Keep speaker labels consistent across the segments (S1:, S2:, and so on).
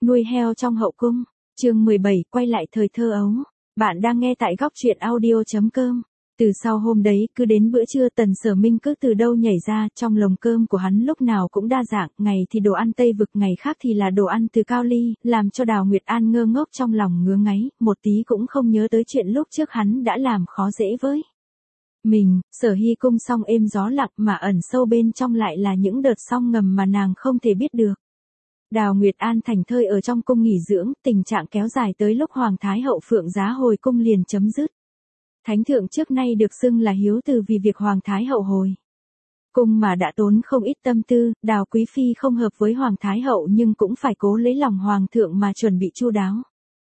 S1: Nuôi heo trong hậu cung. Chương 17, quay lại thời thơ ấu. Bạn đang nghe tại góc truyện audio.com. Từ sau hôm đấy, cứ đến bữa trưa Tần Sở Minh cứ từ đâu nhảy ra, trong lồng cơm của hắn lúc nào cũng đa dạng, ngày thì đồ ăn Tây vực, ngày khác thì là đồ ăn từ Cao Ly, làm cho Đào Nguyệt An ngơ ngốc trong lòng ngứa ngáy, một tí cũng không nhớ tới chuyện lúc trước hắn đã làm khó dễ với mình. Sở Hy cung song êm gió lặng mà ẩn sâu bên trong lại là những đợt sóng ngầm mà nàng không thể biết được. Đào Nguyệt An thành thơi ở trong cung nghỉ dưỡng, tình trạng kéo dài tới lúc Hoàng Thái Hậu Phượng Giá hồi cung liền chấm dứt. Thánh thượng trước nay được xưng là hiếu từ vì việc Hoàng Thái Hậu hồi cung mà đã tốn không ít tâm tư. Đào Quý Phi không hợp với Hoàng Thái Hậu nhưng cũng phải cố lấy lòng Hoàng thượng mà chuẩn bị chu đáo.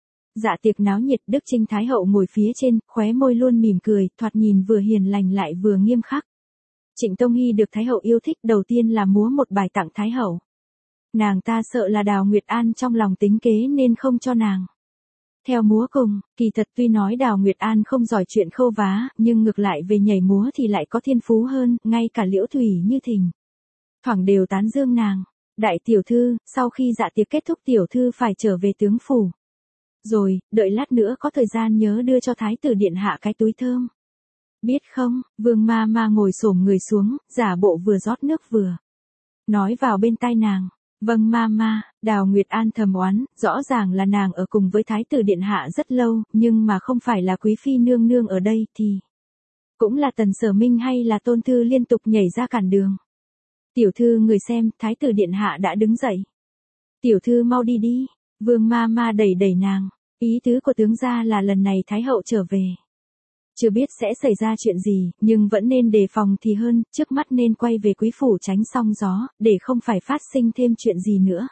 S1: Dạ tiệc náo nhiệt, Đức Trinh Thái Hậu ngồi phía trên, khóe môi luôn mỉm cười, thoạt nhìn vừa hiền lành lại vừa nghiêm khắc. Trịnh Tông Hy được Thái Hậu yêu thích, đầu tiên là múa một bài tặng Thái Hậu. Nàng ta sợ là Đào Nguyệt An trong lòng tính kế nên không cho nàng theo múa cùng. Kỳ thật tuy nói Đào Nguyệt An không giỏi chuyện khâu vá, nhưng ngược lại về nhảy múa thì lại có thiên phú hơn, ngay cả Liễu Thủy Như thỉnh thoảng đều tán dương nàng. Đại tiểu thư, sau khi dạ tiệc kết thúc tiểu thư phải trở về tướng phủ. Rồi, đợi lát nữa có thời gian nhớ đưa cho Thái tử điện hạ cái túi thơm. Biết không? Vương ma ma ngồi xổm người xuống, giả bộ vừa rót nước vừa nói vào bên tai nàng. Vâng ma. Đào Nguyệt An thầm oán, rõ ràng là nàng ở cùng với Thái tử điện hạ rất lâu, nhưng mà không phải là Quý Phi nương nương ở đây thì cũng là Tần Sở Minh hay là Tôn Thư liên tục nhảy ra cản đường. Tiểu thư người xem, Thái tử điện hạ đã đứng dậy. Tiểu thư mau đi đi. Vương ma ma đẩy nàng. Ý tứ của tướng gia là lần này Thái hậu trở về, chưa biết sẽ xảy ra chuyện gì, nhưng vẫn nên đề phòng thì hơn, trước mắt nên quay về quý phủ tránh sóng gió, để không phải phát sinh thêm chuyện gì nữa.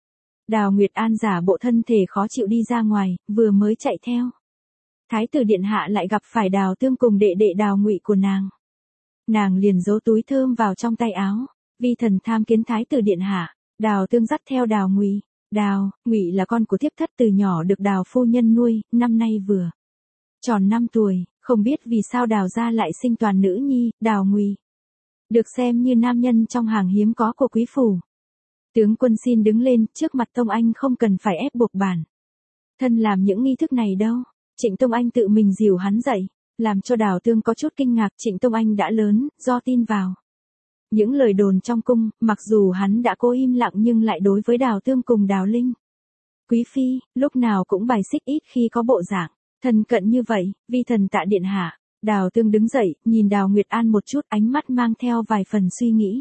S1: Đào Nguyệt An giả bộ thân thể khó chịu đi ra ngoài, vừa mới chạy theo Thái tử điện hạ lại gặp phải Đào Tương cùng đệ đệ Đào Ngụy của nàng. Nàng liền giấu túi thơm vào trong tay áo. Vi thần tham kiến Thái tử điện hạ. Đào Tương dắt theo Đào Ngụy. Đào Ngụy là con của thiếp thất từ nhỏ được Đào phu nhân nuôi, năm nay vừa tròn 5 tuổi. Không biết vì sao Đào gia lại sinh toàn nữ nhi. Đào Ngụy được xem như nam nhân trong hàng hiếm có của quý phủ. Tướng quân xin đứng lên, trước mặt Tông Anh không cần phải ép buộc bản thân làm những nghi thức này đâu. Trịnh Tông Anh tự mình dìu hắn dậy, làm cho Đào Tương có chút kinh ngạc. Trịnh Tông Anh đã lớn, do tin vào những lời đồn trong cung, mặc dù hắn đã cố im lặng nhưng lại đối với Đào Tương cùng Đào Linh Quý Phi, lúc nào cũng bài xích, ít khi có bộ dạng thân cận như vậy. Vi thần tạ điện hạ. Đào Tương đứng dậy, nhìn Đào Nguyệt An một chút, ánh mắt mang theo vài phần suy nghĩ.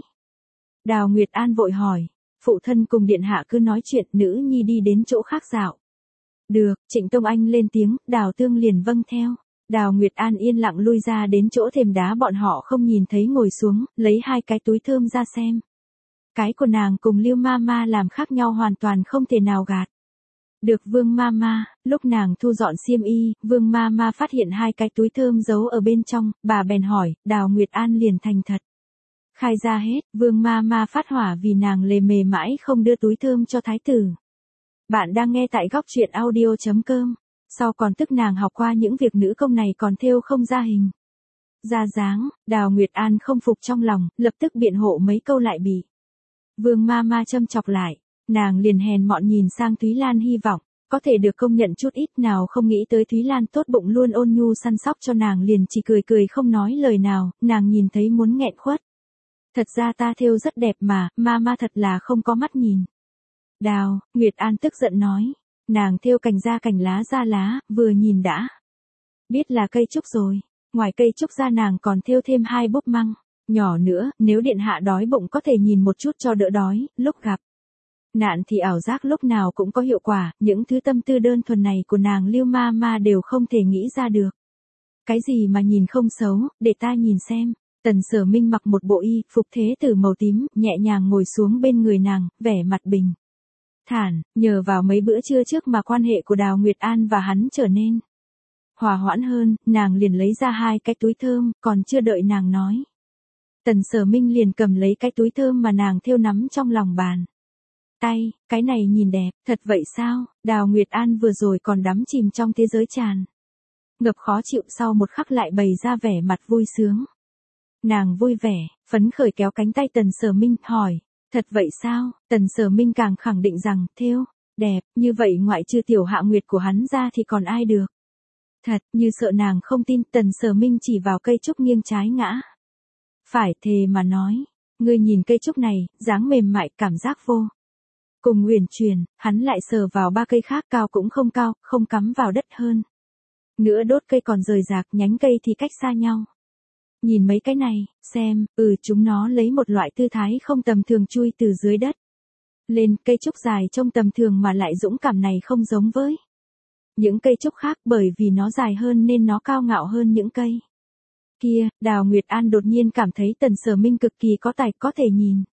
S1: Đào Nguyệt An vội hỏi, phụ thân cùng điện hạ cứ nói chuyện, nữ nhi đi đến chỗ khác dạo. Được, Trịnh Tông Anh lên tiếng, Đào Tương liền vâng theo. Đào Nguyệt An yên lặng lui ra đến chỗ thềm đá bọn họ không nhìn thấy, ngồi xuống, lấy 2 cái túi thơm ra xem. Cái của nàng cùng Lưu ma ma làm khác nhau hoàn toàn không thể nào gạt được Vương ma ma. Lúc nàng thu dọn xiêm y, Vương ma ma phát hiện 2 cái túi thơm giấu ở bên trong, bà bèn hỏi, Đào Nguyệt An liền thành thật khai ra hết. Vương ma ma phát hỏa vì nàng lề mề mãi không đưa túi thơm cho thái tử. Bạn đang nghe tại góc truyện audio.com. Sau còn tức nàng học qua những việc nữ công này còn thêu không ra hình ra dáng. Đào Nguyệt An không phục trong lòng, lập tức biện hộ mấy câu lại bị Vương ma ma châm chọc lại. Nàng liền hèn mọn nhìn sang Thúy Lan, hy vọng có thể được công nhận chút ít. Nào không nghĩ tới Thúy Lan tốt bụng luôn ôn nhu săn sóc cho nàng, liền chỉ cười không nói lời nào. Nàng nhìn thấy muốn nghẹn khuất. Thật ra ta thêu rất đẹp mà, ma thật là không có mắt nhìn. Đào Nguyệt An tức giận nói. Nàng thêu cành ra cành, lá ra lá, vừa nhìn đã biết là cây trúc rồi. Ngoài cây trúc ra nàng còn thêu thêm 2 búp măng nhỏ nữa, nếu điện hạ đói bụng có thể nhìn một chút cho đỡ đói, lúc gặp nạn thì ảo giác lúc nào cũng có hiệu quả. Những thứ tâm tư đơn thuần này của nàng Lưu ma ma đều không thể nghĩ ra được. Cái gì mà nhìn không xấu, để ta nhìn xem. Tần Sở Minh mặc một bộ y phục thế tử màu tím, nhẹ nhàng ngồi xuống bên người nàng, vẻ mặt bình thản. Nhờ vào mấy bữa trưa trước mà quan hệ của Đào Nguyệt An và hắn trở nên hòa hoãn hơn. Nàng liền lấy ra 2 cái túi thơm, còn chưa đợi nàng nói, Tần Sở Minh liền cầm lấy cái túi thơm mà nàng thêu nắm trong lòng bàn tay. Cái này nhìn đẹp, thật vậy sao? Đào Nguyệt An vừa rồi còn đắm chìm trong thế giới tràn ngập khó chịu, sau một khắc lại bày ra vẻ mặt vui sướng. Nàng vui vẻ, phấn khởi kéo cánh tay Tần Sở Minh, hỏi, thật vậy sao? Tần Sở Minh càng khẳng định rằng, thêu. đẹp, như vậy ngoại trừ Tiểu Hạ Nguyệt của hắn ra thì còn ai được. Thật, như sợ nàng không tin, Tần Sở Minh chỉ vào cây trúc nghiêng trái ngã. Phải thề mà nói, ngươi nhìn cây trúc này, dáng mềm mại, cảm giác vô cùng huyền truyền, hắn lại sờ vào ba cây khác cao cũng không cao, không cắm vào đất hơn. Nữa đốt cây còn rời rạc, nhánh cây thì cách xa nhau. Nhìn mấy cái này, xem, chúng nó lấy một loại tư thái không tầm thường chui từ dưới đất lên. Cây trúc dài trông tầm thường mà lại dũng cảm này không giống với những cây trúc khác, bởi vì nó dài hơn nên nó cao ngạo hơn những cây kia. Đào Nguyệt An đột nhiên cảm thấy Tần Sở Minh cực kỳ có tài, có thể nhìn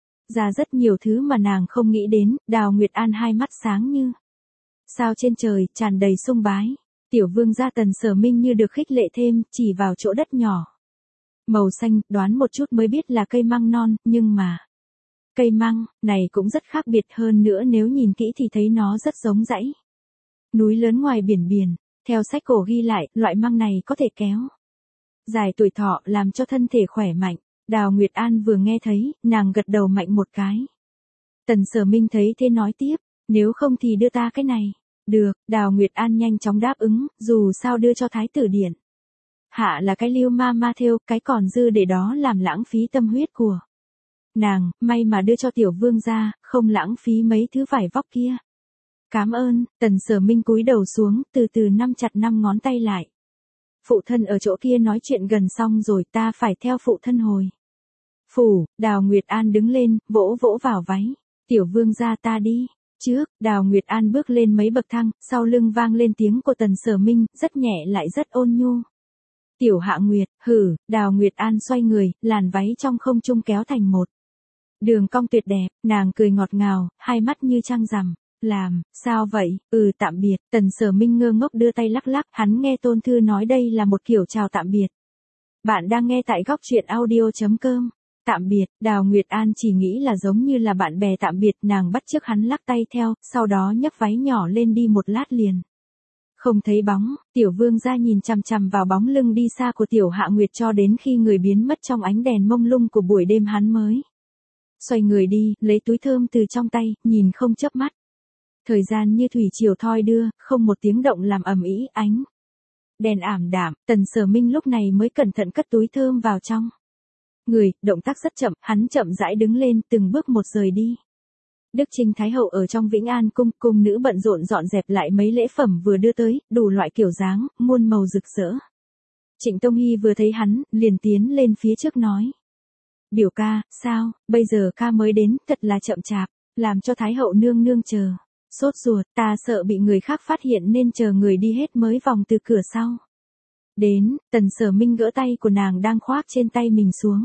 S1: ra rất nhiều thứ mà nàng không nghĩ đến. Đào Nguyệt An hai mắt sáng như sao trên trời, tràn đầy sung bái. Tiểu vương gia. Tần Sở Minh như được khích lệ thêm, chỉ vào chỗ đất nhỏ màu xanh, đoán một chút mới biết là cây măng non, nhưng mà cây măng này cũng rất khác biệt, hơn nữa nếu nhìn kỹ thì thấy nó rất giống dãy núi lớn ngoài biển. Theo sách cổ ghi lại, loại măng này có thể kéo dài tuổi thọ, làm cho thân thể khỏe mạnh. Đào Nguyệt An vừa nghe thấy, nàng gật đầu mạnh một cái. Tần Sở Minh thấy thế nói tiếp, nếu không thì đưa ta cái này. Được, Đào Nguyệt An nhanh chóng đáp ứng, dù sao đưa cho thái tử điện hạ là cái liêu ma ma thêu, cái còn dư để đó làm lãng phí tâm huyết của nàng, may mà đưa cho tiểu vương gia, không lãng phí mấy thứ vải vóc kia. Cảm ơn. Tần Sở Minh cúi đầu xuống, từ từ nắm chặt 5 ngón tay lại. Phụ thân ở chỗ kia nói chuyện gần xong rồi, ta phải theo phụ thân hồi phủ. Đào Nguyệt An đứng lên, vỗ vỗ vào váy. Tiểu vương gia, ta đi trước. Đào Nguyệt An bước lên mấy bậc thang, sau lưng vang lên tiếng của Tần Sở Minh, rất nhẹ lại rất ôn nhu. Tiểu Hạ Nguyệt, hử. Đào Nguyệt An xoay người, làn váy trong không trung kéo thành một đường cong tuyệt đẹp, nàng cười ngọt ngào, hai mắt như trăng rằm. Sao vậy? Tạm biệt. Tần Sở Minh ngơ ngốc đưa tay lắc lắc, hắn nghe Tôn Thư nói đây là một kiểu chào tạm biệt. Bạn đang nghe tại góc truyện audio.com. Tạm biệt. Đào Nguyệt An chỉ nghĩ là giống như là bạn bè tạm biệt, nàng bắt chước hắn lắc tay theo, sau đó nhấc váy nhỏ lên đi một lát liền không thấy bóng. Tiểu vương gia nhìn chằm chằm vào bóng lưng đi xa của Tiểu Hạ Nguyệt cho đến khi người biến mất trong ánh đèn mông lung của buổi đêm, hắn mới xoay người đi, lấy túi thơm từ trong tay, nhìn không chớp mắt. Thời gian như thủy triều thoi đưa, không một tiếng động làm ầm ĩ. Ánh đèn ảm đạm, Tần Sở Minh lúc này mới cẩn thận cất túi thơm vào trong người, động tác rất chậm, hắn chậm rãi đứng lên, từng bước một rời đi. Đức Trinh Thái Hậu ở trong Vĩnh An cung, cung nữ bận rộn dọn dẹp lại mấy lễ phẩm vừa đưa tới, đủ loại kiểu dáng, muôn màu rực rỡ. Trịnh Tông Hy vừa thấy hắn, liền tiến lên phía trước nói: Biểu ca, sao, bây giờ ca mới đến, thật là chậm chạp, làm cho Thái Hậu nương nương chờ sốt ruột, ta sợ bị người khác phát hiện nên chờ người đi hết mới vòng từ cửa sau đến. Tần Sở Minh gỡ tay của nàng đang khoác trên tay mình xuống.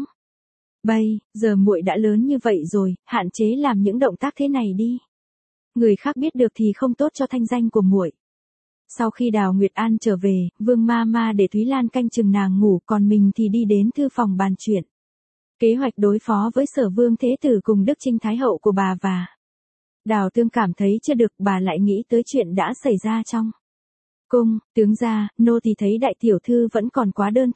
S1: Giờ muội đã lớn như vậy rồi, hạn chế làm những động tác thế này đi. Người khác biết được thì không tốt cho thanh danh của muội. Sau khi Đào Nguyệt An trở về, Vương ma ma để Thúy Lan canh chừng nàng ngủ, còn mình thì đi đến thư phòng bàn chuyện kế hoạch đối phó với Sở Vương Thế Tử cùng Đức Trinh Thái Hậu của bà. Và Đào Tương cảm thấy chưa được, bà lại nghĩ tới chuyện đã xảy ra trong cung. Tướng gia, nô thì thấy đại tiểu thư vẫn còn quá đơn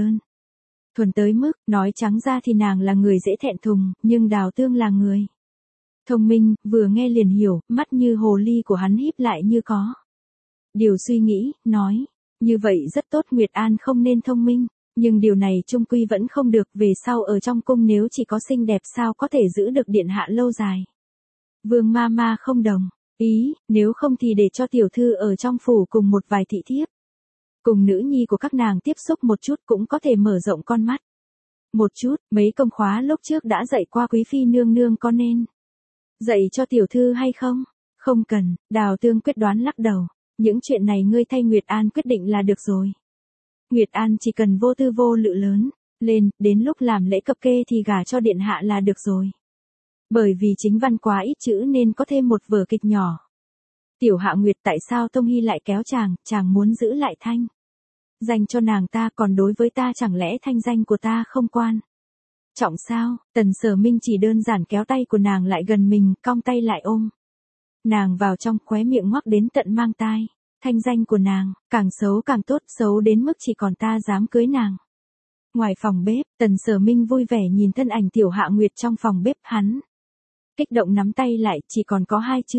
S1: thuần tới mức, nói trắng ra thì nàng là người dễ thẹn thùng, nhưng Đào Tương là người thông minh, vừa nghe liền hiểu, mắt như hồ ly của hắn híp lại như có điều suy nghĩ, nói: Như vậy rất tốt, Nguyệt An không nên thông minh, nhưng điều này chung quy vẫn không được, về sau ở trong cung nếu chỉ có xinh đẹp sao có thể giữ được điện hạ lâu dài. Vương ma ma không đồng ý, nếu không thì để cho tiểu thư ở trong phủ cùng một vài thị thiếp, cùng nữ nhi của các nàng tiếp xúc một chút, cũng có thể mở rộng con mắt một chút. Mấy công khóa lúc trước đã dạy qua quý phi nương nương, có nên dạy cho tiểu thư hay không? Không cần. Đào Tương quyết đoán lắc đầu. Những chuyện này ngươi thay Nguyệt An quyết định là được rồi. Nguyệt An chỉ cần vô tư vô lự lớn lên, đến lúc làm lễ cập kê thì gả cho điện hạ là được rồi. Bởi vì chính văn quá ít chữ nên có thêm một vở kịch nhỏ. Tiểu Hạ Nguyệt, tại sao Tông Hy lại kéo chàng muốn giữ lại thanh danh cho nàng ta, còn đối với ta chẳng lẽ thanh danh của ta không quan trọng sao? Tần Sở Minh chỉ đơn giản kéo tay của nàng lại gần mình, cong tay lại ôm nàng vào trong, khóe miệng ngoắc đến tận mang tai. Thanh danh của nàng, càng xấu càng tốt, xấu đến mức chỉ còn ta dám cưới nàng. Ngoài phòng bếp, Tần Sở Minh vui vẻ nhìn thân ảnh Tiểu Hạ Nguyệt trong phòng bếp, hắn kích động nắm tay lại, chỉ còn có 2 chương.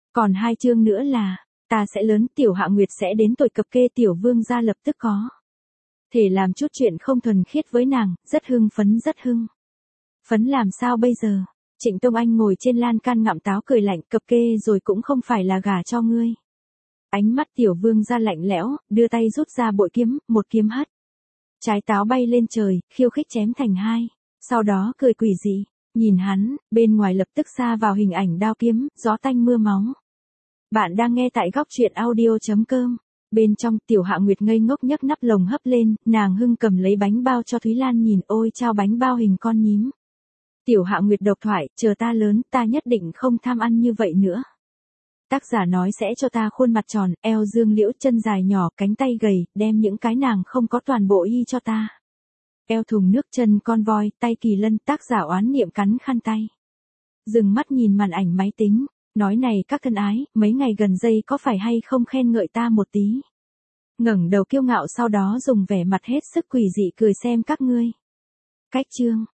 S1: Còn 2 chương nữa là, ta sẽ lớn, Tiểu Hạ Nguyệt sẽ đến tuổi cập kê, Tiểu Vương gia lập tức có thể làm chút chuyện không thuần khiết với nàng, rất hưng phấn rất hưng. Phấn làm sao bây giờ? Trịnh Tông Anh ngồi trên lan can ngậm táo cười lạnh, cập kê rồi cũng không phải là gả cho ngươi. Ánh mắt Tiểu Vương gia lạnh lẽo, đưa tay rút ra bội kiếm, một kiếm hất. Trái táo bay lên trời, khiêu khích chém thành hai. Sau đó cười quỷ dị, nhìn hắn, bên ngoài lập tức xa vào hình ảnh đao kiếm, gió tanh mưa máu. Bạn đang nghe tại góc truyện audio.com. Bên trong, Tiểu Hạ Nguyệt ngây ngốc nhấc nắp lồng hấp lên, nàng hưng cầm lấy bánh bao cho Thúy Lan nhìn, ôi trao bánh bao hình con nhím. Tiểu Hạ Nguyệt độc thoại, chờ ta lớn, ta nhất định không tham ăn như vậy nữa. Tác giả nói sẽ cho ta khuôn mặt tròn, eo dương liễu, chân dài nhỏ, cánh tay gầy, đem những cái nàng không có toàn bộ y cho ta. Eo thùng nước, chân con voi, tay kỳ lân, tác giả oán niệm cắn khăn tay. Dừng mắt nhìn màn ảnh máy tính, nói này các thân ái, mấy ngày gần đây có phải hay không khen ngợi ta một tí. Ngẩng đầu kiêu ngạo, sau đó dùng vẻ mặt hết sức quỷ dị cười xem các ngươi. Cách chương.